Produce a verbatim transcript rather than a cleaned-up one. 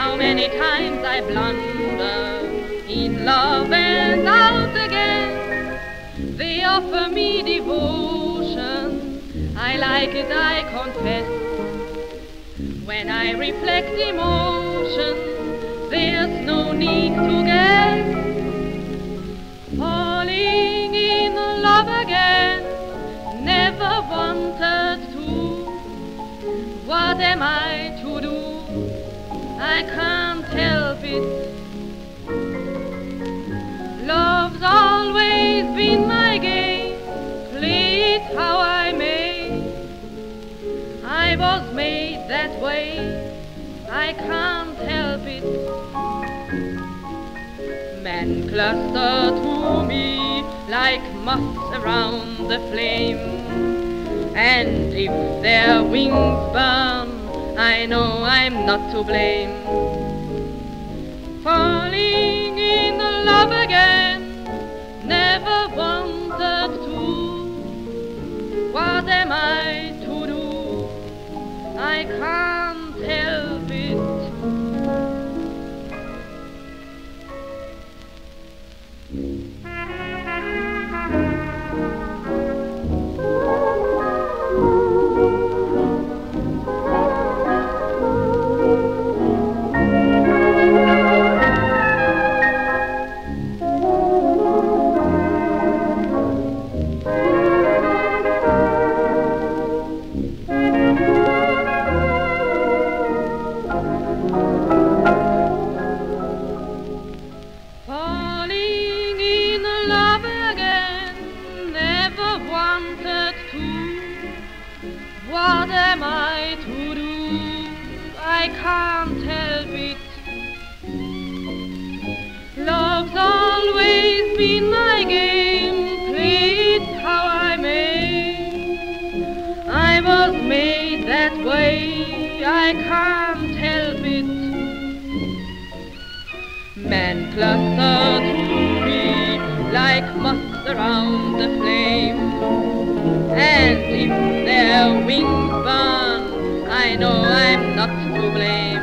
How many times I blunder in love and out again. They offer me devotion, I like it, I confess. When I reflect emotion, there's no need to guess. Falling in love again, never wanted to. What am I to do? I can't help it. Love's always been my game, play it how I may. I was made that way, I can't help it. Men cluster to me like moths around the flame, and if their wings burn, I know I'm not to blame. Falling in love again, never wanted to. What am I to do? I can't help it. Falling in love again, never wanted to. What am I to do? I can't help it. Love's always been my game, play it how I may. I was made that way, I can't help it. Men cluster to me like moths around the flame, and if their wings burn, I know I'm not to blame.